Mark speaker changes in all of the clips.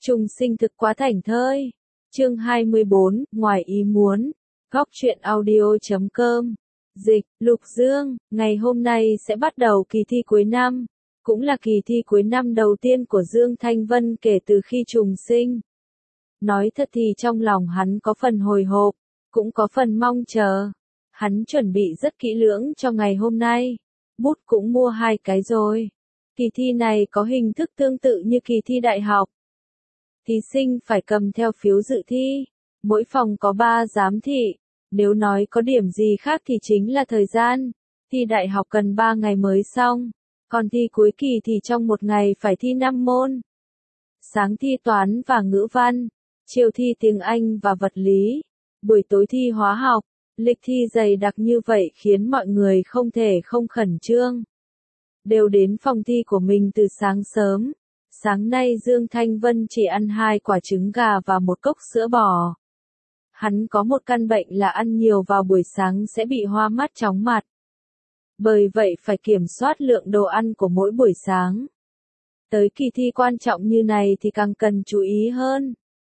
Speaker 1: Trùng sinh thực quá thảnh thơi. Chương 24, ngoài ý muốn. Góc truyện audio.com. Dịch, Lục Dương, ngày hôm nay sẽ bắt đầu kỳ thi cuối năm. Cũng là kỳ thi cuối năm đầu tiên của Dương Thanh Vân kể từ khi trùng sinh. Nói thật thì trong lòng hắn có phần hồi hộp, cũng có phần mong chờ. Hắn chuẩn bị rất kỹ lưỡng cho ngày hôm nay. Bút cũng mua 2 cái rồi. Kỳ thi này có hình thức tương tự như kỳ thi đại học. Thí sinh phải cầm theo phiếu dự thi. Mỗi phòng có 3 giám thị. Nếu nói có điểm gì khác thì chính là thời gian. Thi đại học cần 3 ngày mới xong. Còn thi cuối kỳ thì trong một ngày phải thi 5 môn. Sáng thi toán và ngữ văn. Chiều thi tiếng Anh và vật lý. Buổi tối thi hóa học. Lịch thi dày đặc như vậy khiến mọi người không thể không khẩn trương. Đều đến phòng thi của mình từ sáng sớm. Sáng nay Dương Thanh Vân chỉ ăn 2 quả trứng gà và 1 cốc sữa bò. Hắn có một căn bệnh là ăn nhiều vào buổi sáng sẽ bị hoa mắt chóng mặt. Bởi vậy phải kiểm soát lượng đồ ăn của mỗi buổi sáng. Tới kỳ thi quan trọng như này thì càng cần chú ý hơn.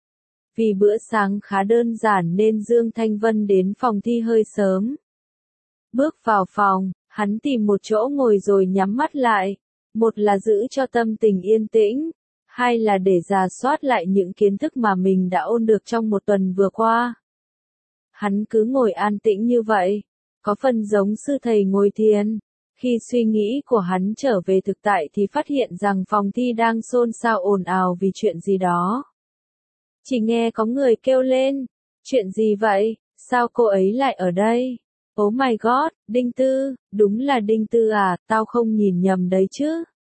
Speaker 1: Vì bữa sáng khá đơn giản nên Dương Thanh Vân đến phòng thi hơi sớm. Bước vào phòng, hắn tìm một chỗ ngồi rồi nhắm mắt lại. Một là giữ cho tâm tình yên tĩnh, 2 là để rà soát lại những kiến thức mà mình đã ôn được trong một tuần vừa qua. Hắn cứ ngồi an tĩnh như vậy, có phần giống sư thầy ngồi thiền. Khi suy nghĩ của hắn trở về thực tại thì phát hiện rằng phòng thi đang xôn xao ồn ào vì chuyện gì đó. Chỉ nghe có người kêu lên, chuyện gì vậy, sao cô ấy lại ở đây? Oh my god, Đinh Tư, đúng là Đinh Tư à, tao không nhìn nhầm đấy chứ.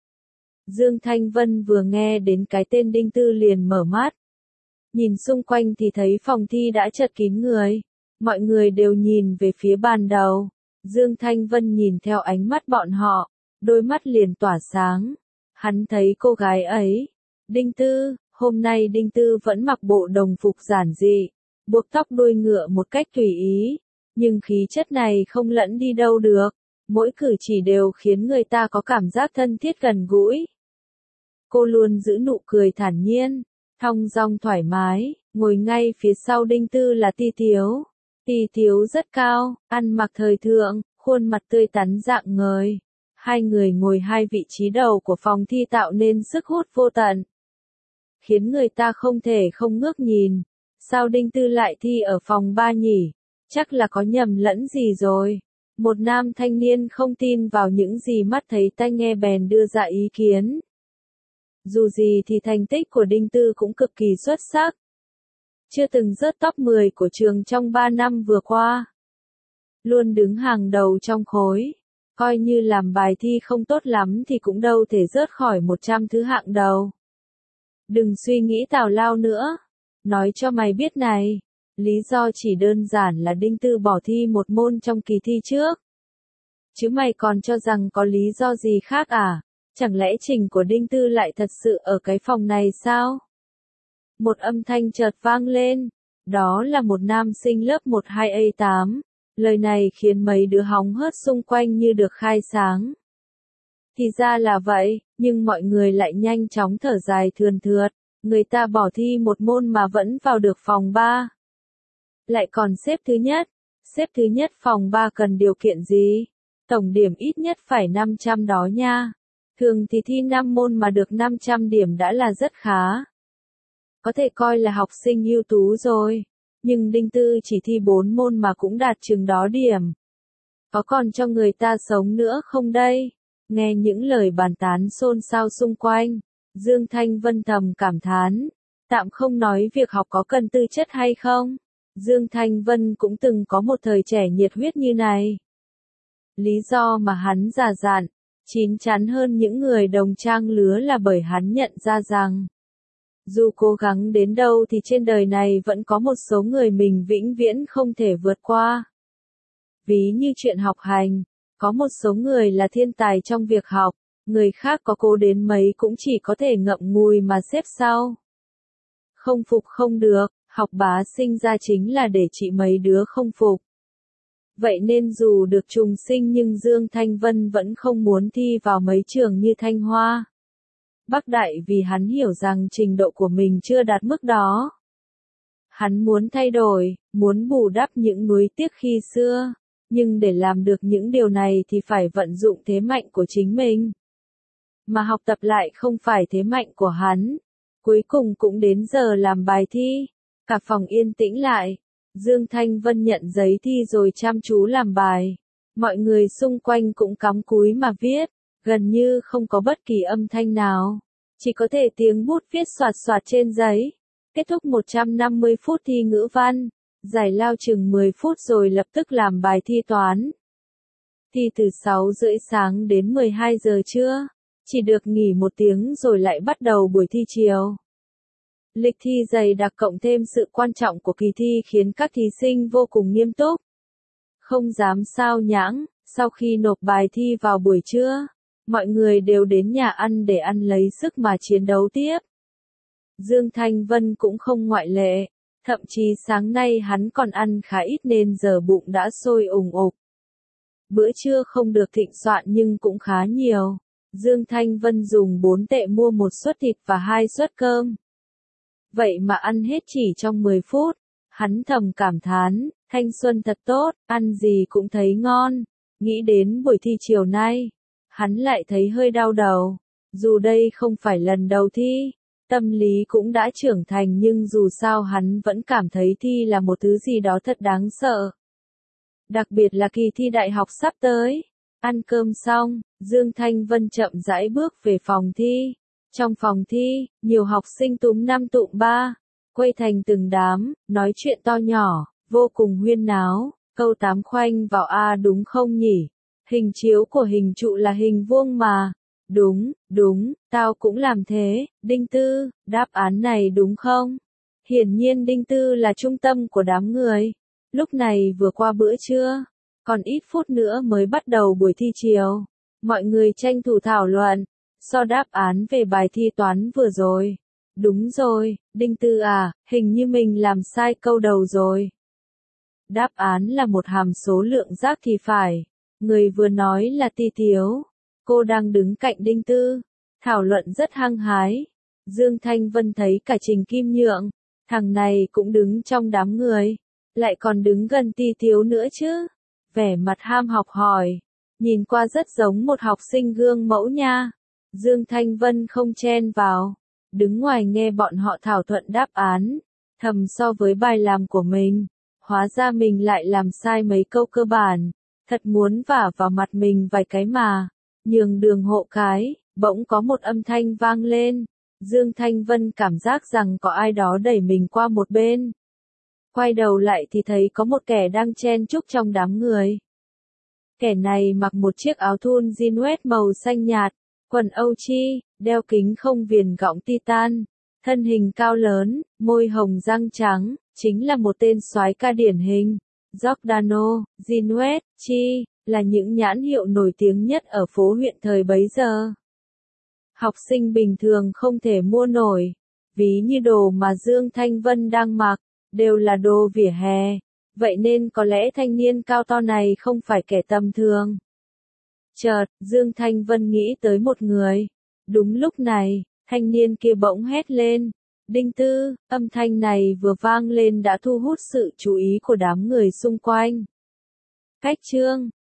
Speaker 1: Dương Thanh Vân vừa nghe đến cái tên Đinh Tư liền mở mắt. Nhìn xung quanh thì thấy phòng thi đã chật kín người. Mọi người đều nhìn về phía bàn đầu. Dương Thanh Vân nhìn theo ánh mắt bọn họ, đôi mắt liền tỏa sáng. Hắn thấy cô gái ấy. Đinh Tư, hôm nay Đinh Tư vẫn mặc bộ đồng phục giản dị, buộc tóc đuôi ngựa một cách tùy ý. Nhưng khí chất này không lẫn đi đâu được, mỗi cử chỉ đều khiến người ta có cảm giác thân thiết gần gũi. Cô luôn giữ nụ cười thản nhiên, thong dong thoải mái, ngồi ngay phía sau Đinh Tư là Ti Tiếu. Ti Tiếu rất cao, ăn mặc thời thượng, khuôn mặt tươi tắn rạng ngời. Hai người ngồi 2 vị trí đầu của phòng thi tạo nên sức hút vô tận, khiến người ta không thể không ngước nhìn. Sao Đinh Tư lại thi ở phòng 3 nhỉ? Chắc là có nhầm lẫn gì rồi. Một nam thanh niên không tin vào những gì mắt thấy tai nghe bèn đưa ra ý kiến. Dù gì thì thành tích của Đinh Tư cũng cực kỳ xuất sắc. Chưa từng rớt top 10 của trường trong 3 năm vừa qua. Luôn đứng hàng đầu trong khối. Coi như làm bài thi không tốt lắm thì cũng đâu thể rớt khỏi 100 thứ hạng đầu. Đừng suy nghĩ tào lao nữa. Nói cho mày biết này. Lý do chỉ đơn giản là Đinh Tư bỏ thi một môn trong kỳ thi trước. Chứ mày còn cho rằng có lý do gì khác à? Chẳng lẽ trình của Đinh Tư lại thật sự ở cái phòng này sao? Một âm thanh chợt vang lên. Đó là một nam sinh lớp 12A8. Lời này khiến mấy đứa hóng hớt xung quanh như được khai sáng. Thì ra là vậy, nhưng mọi người lại nhanh chóng thở dài thườn thượt. Người ta bỏ thi một môn mà vẫn vào được phòng 3. Lại còn xếp thứ nhất. Xếp thứ nhất phòng 3 cần điều kiện gì? Tổng điểm ít nhất phải 500 đó nha. Thường thì thi 5 môn mà được 500 điểm đã là rất khá. Có thể coi là học sinh ưu tú rồi. Nhưng Đinh Tư chỉ thi 4 môn mà cũng đạt chừng đó điểm. Có còn cho người ta sống nữa không đây? Nghe những lời bàn tán xôn xao xung quanh, Dương Thanh Vân thầm cảm thán. Tạm không nói việc học có cần tư chất hay không. Dương Thanh Vân cũng từng có một thời trẻ nhiệt huyết như này. Lý do mà hắn già dặn, chín chắn hơn những người đồng trang lứa là bởi hắn nhận ra rằng, dù cố gắng đến đâu thì trên đời này vẫn có một số người mình vĩnh viễn không thể vượt qua. Ví như chuyện học hành, có một số người là thiên tài trong việc học, người khác có cố đến mấy cũng chỉ có thể ngậm ngùi mà xếp sau. Không phục không được, học bá sinh ra chính là để trị mấy đứa không phục. Vậy nên dù được trùng sinh nhưng Dương Thanh Vân vẫn không muốn thi vào mấy trường như Thanh Hoa. Bác Đại vì hắn hiểu rằng trình độ của mình chưa đạt mức đó. Hắn muốn thay đổi, muốn bù đắp những nuối tiếc khi xưa, nhưng để làm được những điều này thì phải vận dụng thế mạnh của chính mình. Mà học tập lại không phải thế mạnh của hắn. Cuối cùng cũng đến giờ làm bài thi, cả phòng yên tĩnh lại. Dương Thanh Vân nhận giấy thi rồi chăm chú làm bài. Mọi người xung quanh cũng cắm cúi mà viết, gần như không có bất kỳ âm thanh nào. Chỉ có thể tiếng bút viết xoạt xoạt trên giấy. Kết thúc 150 phút thi ngữ văn, giải lao chừng 10 phút rồi lập tức làm bài thi toán. Thi từ 6 rưỡi sáng đến 12 giờ trưa, chỉ được nghỉ 1 tiếng rồi lại bắt đầu buổi thi chiều. Lịch thi dày đặc cộng thêm sự quan trọng của kỳ thi khiến các thí sinh vô cùng nghiêm túc. Không dám sao nhãng, sau khi nộp bài thi vào buổi trưa, mọi người đều đến nhà ăn để ăn lấy sức mà chiến đấu tiếp. Dương Thanh Vân cũng không ngoại lệ, thậm chí sáng nay hắn còn ăn khá ít nên giờ bụng đã sôi ủng ục. Bữa trưa không được thịnh soạn nhưng cũng khá nhiều. Dương Thanh Vân dùng 4 tệ mua 1 suất thịt và 2 suất cơm. Vậy mà ăn hết chỉ trong 10 phút, hắn thầm cảm thán, thanh xuân thật tốt, ăn gì cũng thấy ngon. Nghĩ đến buổi thi chiều nay, hắn lại thấy hơi đau đầu. Dù đây không phải lần đầu thi, tâm lý cũng đã trưởng thành nhưng dù sao hắn vẫn cảm thấy thi là một thứ gì đó thật đáng sợ. Đặc biệt là kỳ thi đại học sắp tới. Ăn cơm xong, Dương Thanh Vân chậm rãi bước về phòng thi. Trong phòng thi, nhiều học sinh túm 5 tụm 3, quay thành từng đám, nói chuyện to nhỏ, vô cùng huyên náo. Câu 8 khoanh vào A đúng không nhỉ? Hình chiếu của hình trụ là hình vuông mà. Đúng, tao cũng làm thế. Đinh Tư, đáp án này đúng không? Hiển nhiên Đinh Tư là trung tâm của đám người. Lúc này vừa qua bữa trưa, còn ít phút nữa mới bắt đầu buổi thi chiều. Mọi người tranh thủ thảo luận, so đáp án về bài thi toán vừa rồi. Đúng rồi, Đinh Tư à, hình như mình làm sai câu đầu rồi. Đáp án là một hàm số lượng giác thì phải. Người vừa nói là Ti Tiếu. Cô đang đứng cạnh Đinh Tư, thảo luận rất hăng hái. Dương Thanh Vân thấy cả Trình Kim Nhượng, thằng này cũng đứng trong đám người, lại còn đứng gần Ti Tiếu nữa chứ. Vẻ mặt ham học hỏi, nhìn qua rất giống một học sinh gương mẫu nha. Dương Thanh Vân không chen vào, đứng ngoài nghe bọn họ thảo luận đáp án, thầm so với bài làm của mình. Hóa ra mình lại làm sai mấy câu cơ bản, thật muốn vả vào mặt mình vài cái mà. Nhường đường hộ cái, bỗng có một âm thanh vang lên. Dương Thanh Vân cảm giác rằng có ai đó đẩy mình qua một bên. Quay đầu lại thì thấy có một kẻ đang chen chúc trong đám người. Kẻ này mặc một chiếc áo thun jean màu xanh nhạt, quần âu chi, đeo kính không viền gọng titan, thân hình cao lớn, môi hồng răng trắng, chính là một tên soái ca điển hình. Giordano, jean chi, là những nhãn hiệu nổi tiếng nhất ở phố huyện thời bấy giờ. Học sinh bình thường không thể mua nổi, ví như đồ mà Dương Thanh Vân đang mặc, đều là đồ vỉa hè, vậy nên có lẽ thanh niên cao to này không phải kẻ tầm thường. Chợt, Dương Thanh Vân nghĩ tới một người. Đúng lúc này, thanh niên kia bỗng hét lên. Đinh Tư, âm thanh này vừa vang lên đã thu hút sự chú ý của đám người xung quanh. Cách chương